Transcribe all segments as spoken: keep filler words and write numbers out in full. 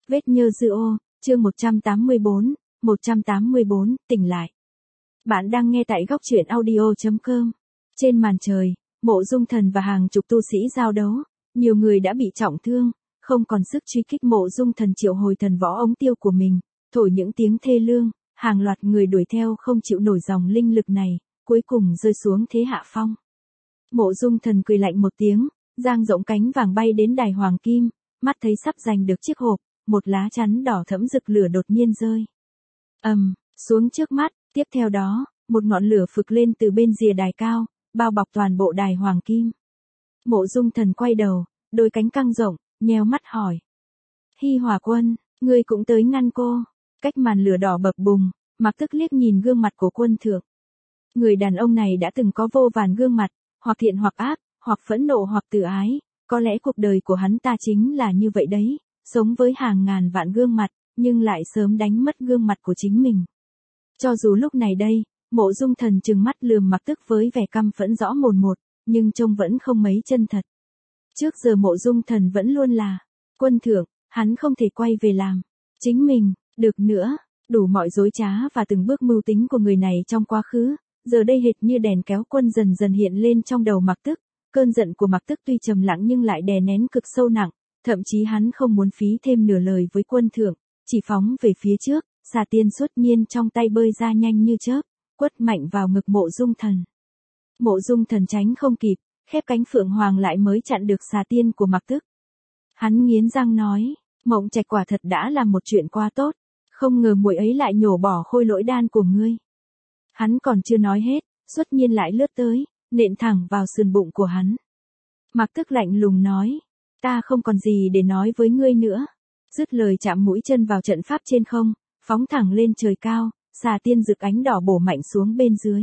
Vết nhơ dư ô, chương một trăm tám mươi bốn, một trăm tám mươi bốn, tỉnh lại. Bạn đang nghe tại góc truyện audio chấm com. Trên màn trời, Mộ Dung Thần và hàng chục tu sĩ giao đấu, nhiều người đã bị trọng thương, không còn sức truy kích. Mộ Dung Thần triệu hồi thần võ ống tiêu của mình, thổi những tiếng thê lương, hàng loạt người đuổi theo không chịu nổi dòng linh lực này, cuối cùng rơi xuống thế hạ phong. Mộ Dung Thần cười lạnh một tiếng, dang rộng cánh vàng bay đến đài hoàng kim, mắt thấy sắp giành được chiếc hộp, một lá chắn đỏ thẫm rực lửa đột nhiên rơi ầm um, xuống trước mắt, tiếp theo đó, một ngọn lửa phực lên từ bên rìa đài cao, bao bọc toàn bộ đài hoàng kim. Mộ Dung Thần quay đầu, đôi cánh căng rộng, nheo mắt hỏi: Hy Hỏa Quân, ngươi cũng tới ngăn cô? Cách màn lửa đỏ bập bùng, Mặc Tức liếc nhìn gương mặt của quân thượng. Người đàn ông này đã từng có vô vàn gương mặt, hoặc thiện hoặc ác, hoặc phẫn nộ hoặc tự ái, có lẽ cuộc đời của hắn ta chính là như vậy đấy, sống với hàng ngàn vạn gương mặt, nhưng lại sớm đánh mất gương mặt của chính mình. Cho dù lúc này đây, Mộ Dung Thần trừng mắt lườm Mặc Tức với vẻ căm phẫn rõ mồn một, nhưng trông vẫn không mấy chân thật. Trước giờ Mộ Dung Thần vẫn luôn là quân thượng, hắn không thể quay về làm chính mình được nữa. Đủ mọi dối trá và từng bước mưu tính của người này trong quá khứ, giờ đây hệt như đèn kéo quân dần dần hiện lên trong đầu Mặc Tức. Cơn giận của Mặc Tức tuy trầm lặng nhưng lại đè nén cực sâu nặng, thậm chí hắn không muốn phí thêm nửa lời với quân thượng, chỉ phóng về phía trước, xà tiên xuất nhiên trong tay bơi ra nhanh như chớp, quất mạnh vào ngực Mộ Dung Thần. Mộ Dung Thần tránh không kịp, khép cánh phượng hoàng lại mới chặn được xà tiên của Mặc Tức. Hắn nghiến răng nói: Mộng Trạch quả thật đã làm một chuyện quá tốt, không ngờ muội ấy lại nhổ bỏ khôi lỗi đan của ngươi. Hắn còn chưa nói hết, xuất nhiên lại lướt tới, nện thẳng vào sườn bụng của hắn. Mặc Tức lạnh lùng nói: Ta không còn gì để nói với ngươi nữa. Dứt lời chạm mũi chân vào trận pháp trên không, phóng thẳng lên trời cao, xà tiên rực ánh đỏ bổ mạnh xuống bên dưới.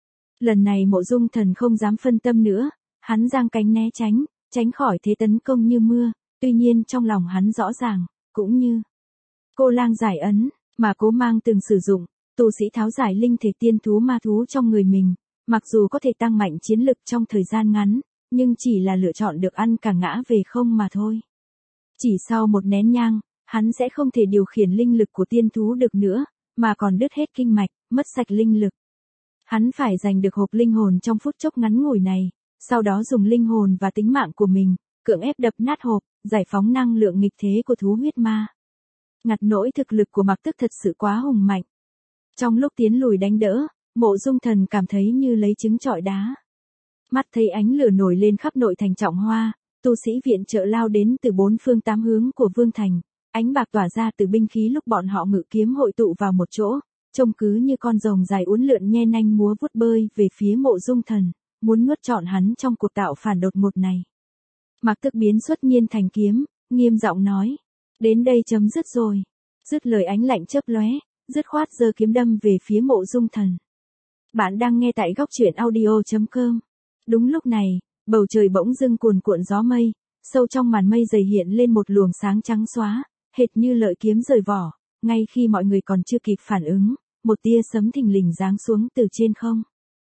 Lần này Mộ Dung Thần không dám phân tâm nữa, hắn giang cánh né tránh, tránh khỏi thế tấn công như mưa, tuy nhiên trong lòng hắn rõ ràng, cũng như cô lang giải ấn, mà Cố Mang từng sử dụng, tu sĩ tháo giải linh thể tiên thú ma thú trong người mình, mặc dù có thể tăng mạnh chiến lực trong thời gian ngắn, nhưng chỉ là lựa chọn được ăn cả ngã về không mà thôi. Chỉ sau một nén nhang, hắn sẽ không thể điều khiển linh lực của tiên thú được nữa, mà còn đứt hết kinh mạch, mất sạch linh lực. Hắn phải giành được hộp linh hồn trong phút chốc ngắn ngủi này, sau đó dùng linh hồn và tính mạng của mình, cưỡng ép đập nát hộp, giải phóng năng lượng nghịch thế của thú huyết ma. Ngặt nỗi thực lực của Mặc Tức thật sự quá hùng mạnh. Trong lúc tiến lùi đánh đỡ, Mộ Dung Thần cảm thấy như lấy trứng trọi đá. Mắt thấy ánh lửa nổi lên khắp nội thành Trọng Hoa, tu sĩ viện trợ lao đến từ bốn phương tám hướng của Vương Thành, ánh bạc tỏa ra từ binh khí lúc bọn họ ngự kiếm hội tụ vào một chỗ, trông cứ như con rồng dài uốn lượn nhe nanh múa vuốt bơi về phía Mộ Dung Thần, muốn nuốt trọn hắn trong cuộc tạo phản đột ngột này. Mặc Tức biến xuất nhiên thành kiếm, nghiêm giọng nói: Đến đây chấm dứt rồi. Dứt lời ánh lạnh chớp lóe, dứt khoát giơ kiếm đâm về phía Mộ Dung Thần. Bạn đang nghe tại góc truyện audio chấm com. Đúng lúc này, bầu trời bỗng dưng cuồn cuộn gió mây, sâu trong màn mây dày hiện lên một luồng sáng trắng xóa, hệt như lợi kiếm rời vỏ, ngay khi mọi người còn chưa kịp phản ứng, một tia sấm thình lình giáng xuống từ trên không.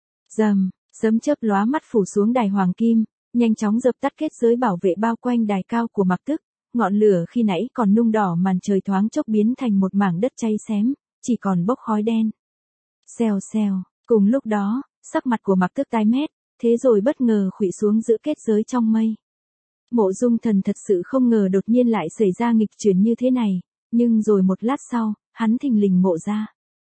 Rầm, sấm chớp lóa mắt phủ xuống đài hoàng kim, nhanh chóng dập tắt kết giới bảo vệ bao quanh đài cao của Mặc Tức, ngọn lửa khi nãy còn nung đỏ màn trời thoáng chốc biến thành một mảng đất cháy xém, chỉ còn bốc khói đen. Xèo xèo, cùng lúc đó, sắc mặt của Mặc Tức tái mét, thế rồi bất ngờ khuỵu xuống giữa kết giới trong mây. Mộ Dung Thần thật sự không ngờ đột nhiên lại xảy ra nghịch chuyển như thế này, nhưng rồi một lát sau, hắn thình lình ngộ ra.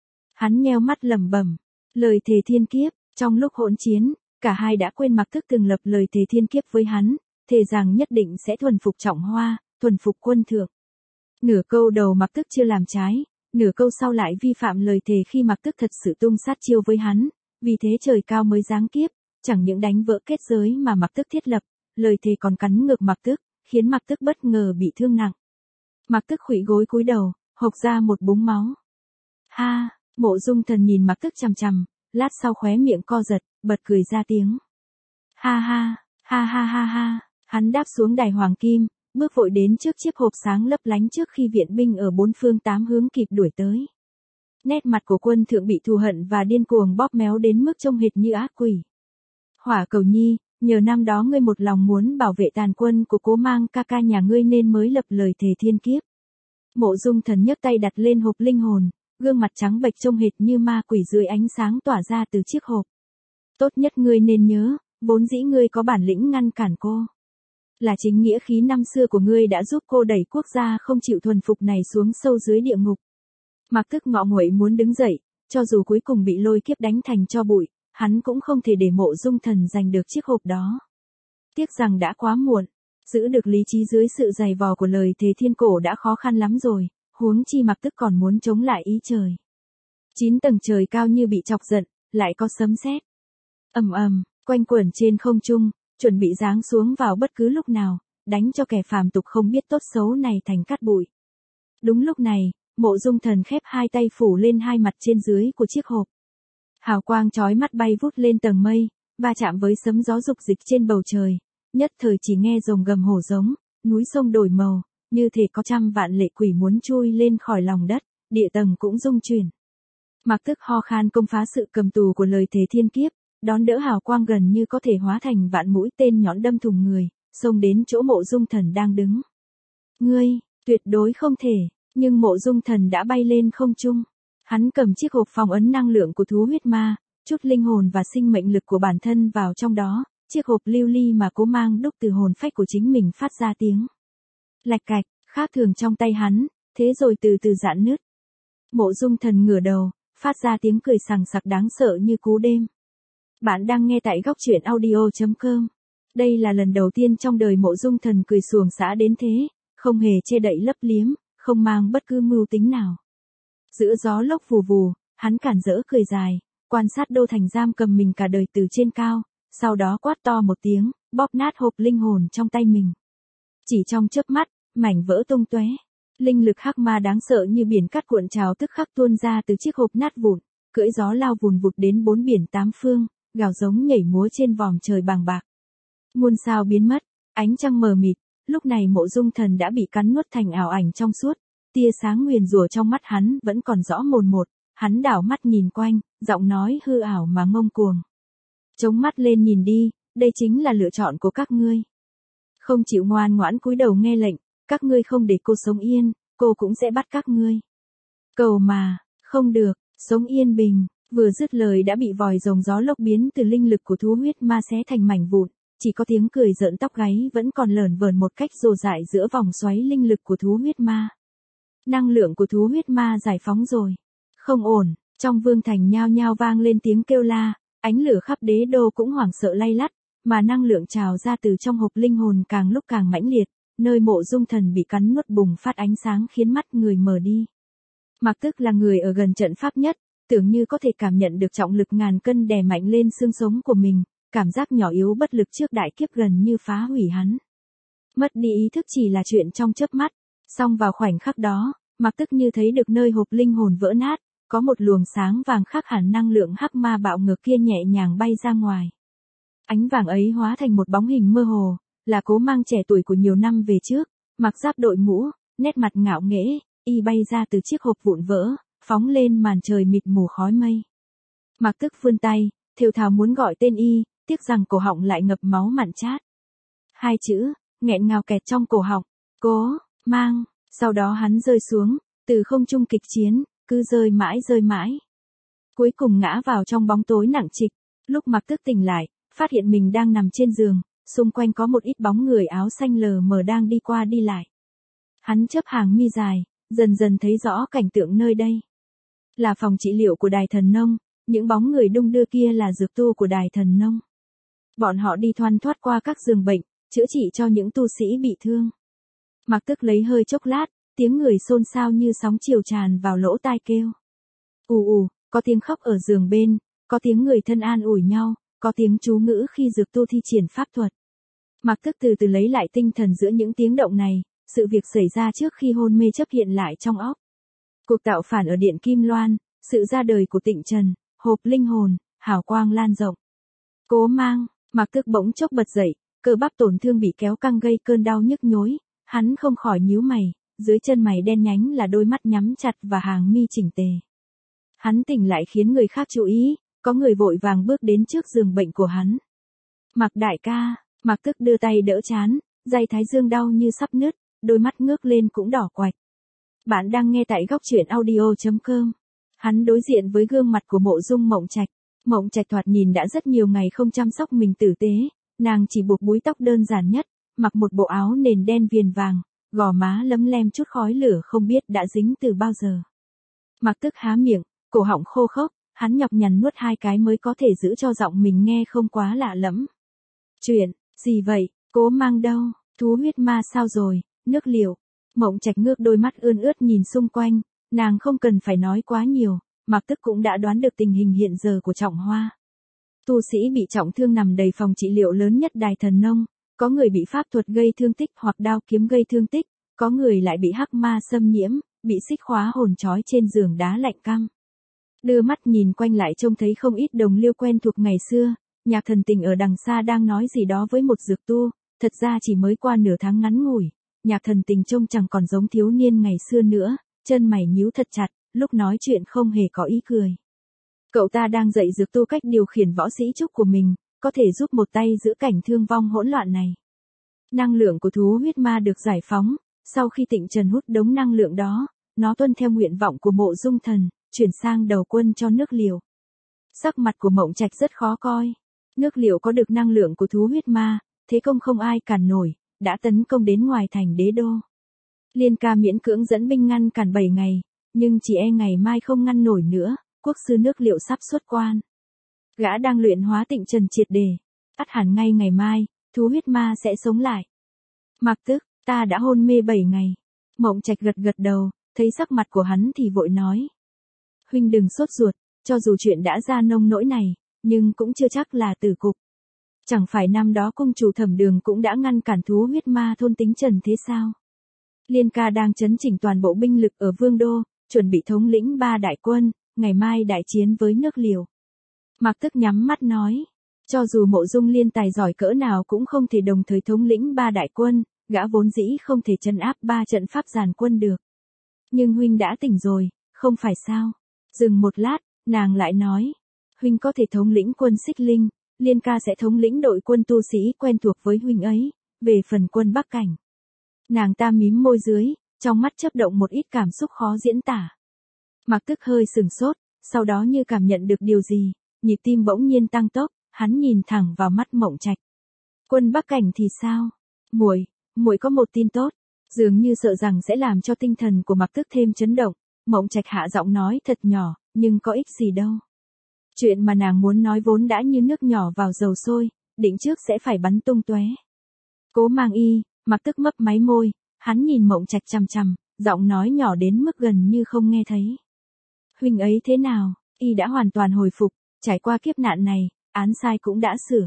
Hắn nheo mắt lẩm bẩm, lời thề thiên kiếp. Trong lúc hỗn chiến, cả hai đã quên Mặc Tức từng lập lời thề thiên kiếp với hắn, thề rằng nhất định sẽ thuần phục Trọng Hoa, thuần phục quân thượng. Nửa câu đầu Mặc Tức chưa làm trái, nửa câu sau lại vi phạm lời thề khi Mặc Tức thật sự tung sát chiêu với hắn, vì thế trời cao mới giáng kiếp, chẳng những đánh vỡ kết giới mà Mặc Tức thiết lập, lời thề còn cắn ngược Mặc Tức, khiến Mặc Tức bất ngờ bị thương nặng. Mặc Tức khuỵu gối cúi đầu, hộc ra một búng máu. Ha, Mộ Dung Thần nhìn Mặc Tức chằm chằm, lát sau khóe miệng co giật, bật cười ra tiếng. Ha ha, ha ha ha ha, hắn đáp xuống đài hoàng kim, bước vội đến trước chiếc hộp sáng lấp lánh trước khi viện binh ở bốn phương tám hướng kịp đuổi tới. Nét mặt của quân thượng bị thù hận và điên cuồng bóp méo đến mức trông hệt như ác quỷ. Hỏa Cầu Nhi, nhờ năm đó ngươi một lòng muốn bảo vệ tàn quân của Cố Mang ca ca nhà ngươi nên mới lập lời thề thiên kiếp. Mộ Dung Thần nhấc tay đặt lên hộp linh hồn, gương mặt trắng bệch trông hệt như ma quỷ dưới ánh sáng tỏa ra từ chiếc hộp. Tốt nhất ngươi nên nhớ, vốn dĩ ngươi có bản lĩnh ngăn cản cô. Là chính nghĩa khí năm xưa của ngươi đã giúp cô đẩy quốc gia không chịu thuần phục này xuống sâu dưới địa ngục. Mặc Tức ngọ nguậy muốn đứng dậy, cho dù cuối cùng bị lôi kiếp đánh thành tro bụi, hắn cũng không thể để Mộ Dung Thần giành được chiếc hộp đó. Tiếc rằng đã quá muộn, giữ được lý trí dưới sự dày vò của lời thề thiên cổ đã khó khăn lắm rồi, huống chi Mặc Tức còn muốn chống lại ý trời. Chín tầng trời cao như bị chọc giận, lại có sấm sét. Ầm ầm, quanh quẩn trên không trung, chuẩn bị giáng xuống vào bất cứ lúc nào, đánh cho kẻ phàm tục không biết tốt xấu này thành cát bụi. Đúng lúc này, Mộ Dung Thần khép hai tay phủ lên hai mặt trên dưới của chiếc hộp. Hào quang chói mắt bay vút lên tầng mây, va chạm với sấm gió rục dịch trên bầu trời, nhất thời chỉ nghe rồng gầm hổ giống, núi sông đổi màu, như thể có trăm vạn lệ quỷ muốn chui lên khỏi lòng đất, địa tầng cũng rung chuyển. Mặc Tức ho khan công phá sự cầm tù của lời thề thiên kiếp, đón đỡ hào quang gần như có thể hóa thành vạn mũi tên nhọn đâm thủng người, xông đến chỗ Mộ Dung Thần đang đứng. Ngươi, tuyệt đối không thể, nhưng Mộ Dung Thần đã bay lên không trung. Hắn cầm chiếc hộp phong ấn năng lượng của thú huyết ma, chút linh hồn và sinh mệnh lực của bản thân vào trong đó, chiếc hộp lưu ly mà Cố Mang đúc từ hồn phách của chính mình phát ra tiếng lạch cạch, khác thường trong tay hắn, thế rồi từ từ giãn nứt. Mộ Dung Thần ngửa đầu, phát ra tiếng cười sằng sặc đáng sợ như cú đêm. Bạn đang nghe tại góc truyện audio chấm com. Đây là lần đầu tiên trong đời Mộ Dung Thần cười xuồng xã đến thế, không hề che đậy lấp liếm, không mang bất cứ mưu tính nào. Giữa gió lốc vù vù, hắn cản rỡ cười dài, quan sát Đô Thành giam cầm mình cả đời từ trên cao, sau đó quát to một tiếng, bóp nát hộp linh hồn trong tay mình. Chỉ trong chớp mắt, mảnh vỡ tung tóe, linh lực hắc ma đáng sợ như biển cát cuộn trào tức khắc tuôn ra từ chiếc hộp nát vụn, cưỡi gió lao vùn vụt đến bốn biển tám phương, gào giống nhảy múa trên vòm trời bàng bạc. Muôn sao biến mất, ánh trăng mờ mịt, lúc này Mộ Dung Thần đã bị cắn nuốt thành ảo ảnh trong suốt, tia sáng nguyền rủa trong mắt hắn vẫn còn rõ mồn một, hắn đảo mắt nhìn quanh, giọng nói hư ảo mà ngông cuồng. Chống mắt lên nhìn đi, đây chính là lựa chọn của các ngươi. Không chịu ngoan ngoãn cúi đầu nghe lệnh, các ngươi không để cô sống yên, cô cũng sẽ bắt các ngươi. Cầu mà, không được, sống yên bình, vừa dứt lời đã bị vòi rồng gió lốc biến từ linh lực của thú huyết ma xé thành mảnh vụn, chỉ có tiếng cười rợn tóc gáy vẫn còn lởn vởn một cách rồ rại giữa vòng xoáy linh lực của thú huyết ma. Năng lượng của thú huyết ma giải phóng rồi. Không ổn, trong vương thành nhao nhao vang lên tiếng kêu la, ánh lửa khắp đế đô cũng hoảng sợ lay lắt, mà năng lượng trào ra từ trong hộp linh hồn càng lúc càng mãnh liệt, nơi Mộ Dung Thần bị cắn nuốt bùng phát ánh sáng khiến mắt người mờ đi. Mặc Tức là người ở gần trận pháp nhất, tưởng như có thể cảm nhận được trọng lực ngàn cân đè mạnh lên xương sống của mình, cảm giác nhỏ yếu bất lực trước đại kiếp gần như phá hủy hắn. Mất đi ý thức chỉ là chuyện trong chớp mắt, song vào khoảnh khắc đó, Mặc Tức như thấy được nơi hộp linh hồn vỡ nát, có một luồng sáng vàng khác hẳn năng lượng hắc ma bạo ngược kia nhẹ nhàng bay ra ngoài. Ánh vàng ấy hóa thành một bóng hình mơ hồ, là Cố Mang trẻ tuổi của nhiều năm về trước, mặc giáp đội mũ, nét mặt ngạo nghễ, y bay ra từ chiếc hộp vụn vỡ, phóng lên màn trời mịt mù khói mây. Mặc Tức vươn tay, thều thào muốn gọi tên y, tiếc rằng cổ họng lại ngập máu mặn chát. Hai chữ, nghẹn ngào kẹt trong cổ họng, Cố Mang, sau đó hắn rơi xuống, từ không trung kịch chiến, cứ rơi mãi rơi mãi. Cuối cùng ngã vào trong bóng tối nặng trịch, lúc Mặc Tức tỉnh lại, phát hiện mình đang nằm trên giường, xung quanh có một ít bóng người áo xanh lờ mờ đang đi qua đi lại. Hắn chớp hàng mi dài, dần dần thấy rõ cảnh tượng nơi đây. Là phòng trị liệu của Đài Thần Nông, những bóng người đung đưa kia là dược tu của Đài Thần Nông. Bọn họ đi thoăn thoắt qua các giường bệnh, chữa trị cho những tu sĩ bị thương. Mặc Tức lấy hơi chốc lát, tiếng người xôn xao như sóng chiều tràn vào lỗ tai kêu. Ù ù, có tiếng khóc ở giường bên, có tiếng người thân an ủi nhau, có tiếng chú ngữ khi dược tu thi triển pháp thuật. Mặc Tức từ từ lấy lại tinh thần giữa những tiếng động này, sự việc xảy ra trước khi hôn mê chấp hiện lại trong óc. Cuộc tạo phản ở Điện Kim Loan, sự ra đời của Tịnh Trần, hộp linh hồn, hào quang lan rộng. Cố Mang, Mặc Tức bỗng chốc bật dậy, cơ bắp tổn thương bị kéo căng gây cơn đau nhức nhối, hắn không khỏi nhíu mày, dưới chân mày đen nhánh là đôi mắt nhắm chặt và hàng mi chỉnh tề. Hắn tỉnh lại khiến người khác chú ý, có người vội vàng bước đến trước giường bệnh của hắn. Mặc đại ca, Mặc Tức đưa tay đỡ trán, dây thái dương đau như sắp nứt, đôi mắt ngước lên cũng đỏ quạch. Bạn đang nghe tại góc truyện audio chấm com. Hắn đối diện với gương mặt của Mộ Dung Mộng Trạch. Mộng Trạch thoạt nhìn đã rất nhiều ngày không chăm sóc mình tử tế, nàng chỉ buộc búi tóc đơn giản nhất, mặc một bộ áo nền đen viền vàng, gò má lấm lem chút khói lửa không biết đã dính từ bao giờ. Mặc Tức há miệng, cổ họng khô khốc, hắn nhọc nhằn nuốt hai cái mới có thể giữ cho giọng mình nghe không quá lạ lẫm. Chuyện, gì vậy, Cố Mang đâu, thú huyết ma sao rồi, nước liệu. Mộng Trạch ngước đôi mắt ươn ướt nhìn xung quanh, nàng không cần phải nói quá nhiều, Mặc Tức cũng đã đoán được tình hình hiện giờ của Trọng Hoa. Tu sĩ bị trọng thương nằm đầy phòng trị liệu lớn nhất Đài Thần Nông, có người bị pháp thuật gây thương tích hoặc đao kiếm gây thương tích, có người lại bị hắc ma xâm nhiễm, bị xích khóa hồn trói trên giường đá lạnh căng. Đưa mắt nhìn quanh lại trông thấy không ít đồng liêu quen thuộc ngày xưa, Nhạc Thần Tình ở đằng xa đang nói gì đó với một dược tu, thật ra chỉ mới qua nửa tháng ngắn ngủi. Nhạc Thần Tình trông chẳng còn giống thiếu niên ngày xưa nữa, chân mày nhíu thật chặt, lúc nói chuyện không hề có ý cười. Cậu ta đang dạy dược tu cách điều khiển võ sĩ trúc của mình, có thể giúp một tay giữ cảnh thương vong hỗn loạn này. Năng lượng của thú huyết ma được giải phóng, sau khi Tịnh Trần hút đống năng lượng đó, nó tuân theo nguyện vọng của Mộ Dung Thần, chuyển sang đầu quân cho nước Liều. Sắc mặt của Mộng Trạch rất khó coi. Nước Liều có được năng lượng của thú huyết ma, thế công không ai cản nổi, đã tấn công đến ngoài thành đế đô. Liên Ca miễn cưỡng dẫn binh ngăn cản bảy ngày, nhưng chỉ e ngày mai không ngăn nổi nữa, quốc sư nước Liệu sắp xuất quan. Gã đang luyện hóa Tịnh Trần triệt đề, ắt hẳn ngay ngày mai, thú huyết ma sẽ sống lại. Mặc Tức, ta đã hôn mê bảy ngày. Mộng Trạch gật gật đầu, thấy sắc mặt của hắn thì vội nói. Huynh đừng sốt ruột, cho dù chuyện đã ra nông nỗi này, nhưng cũng chưa chắc là tử cục. Chẳng phải năm đó cung chủ Thẩm Đường cũng đã ngăn cản thú huyết ma thôn tính Trần thế sao? Liên Ca đang chấn chỉnh toàn bộ binh lực ở Vương Đô, chuẩn bị thống lĩnh ba đại quân, ngày mai đại chiến với nước Liều. Mặc Tức nhắm mắt nói, cho dù Mộ Dung Liên tài giỏi cỡ nào cũng không thể đồng thời thống lĩnh ba đại quân, gã vốn dĩ không thể trấn áp ba trận pháp giàn quân được. Nhưng huynh đã tỉnh rồi, không phải sao? Dừng một lát, nàng lại nói, huynh có thể thống lĩnh quân Xích Linh, Liên Ca sẽ thống lĩnh đội quân tu sĩ quen thuộc với huynh ấy, về phần quân Bắc Cảnh. Nàng ta mím môi dưới, trong mắt chớp động một ít cảm xúc khó diễn tả. Mặc Tức hơi sừng sốt, sau đó như cảm nhận được điều gì, nhịp tim bỗng nhiên tăng tốc, hắn nhìn thẳng vào mắt Mộng Trạch. Quân Bắc Cảnh thì sao? Muội, muội có một tin tốt, dường như sợ rằng sẽ làm cho tinh thần của Mặc Tức thêm chấn động. Mộng Trạch hạ giọng nói thật nhỏ, nhưng có ích gì đâu. Chuyện mà nàng muốn nói vốn đã như nước nhỏ vào dầu sôi, định trước sẽ phải bắn tung tóe. Cố Mang y, Mặc Tức mấp máy môi, hắn nhìn Mộng Trạch chằm chằm, giọng nói nhỏ đến mức gần như không nghe thấy. Huynh ấy thế nào? Y đã hoàn toàn hồi phục, trải qua kiếp nạn này, án sai cũng đã sửa.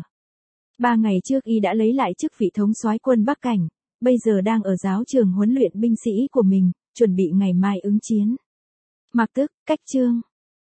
Ba ngày trước y đã lấy lại chức vị thống soái quân Bắc Cảnh, bây giờ đang ở giáo trường huấn luyện binh sĩ của mình, chuẩn bị ngày mai ứng chiến. Mặc Tức, cách chương.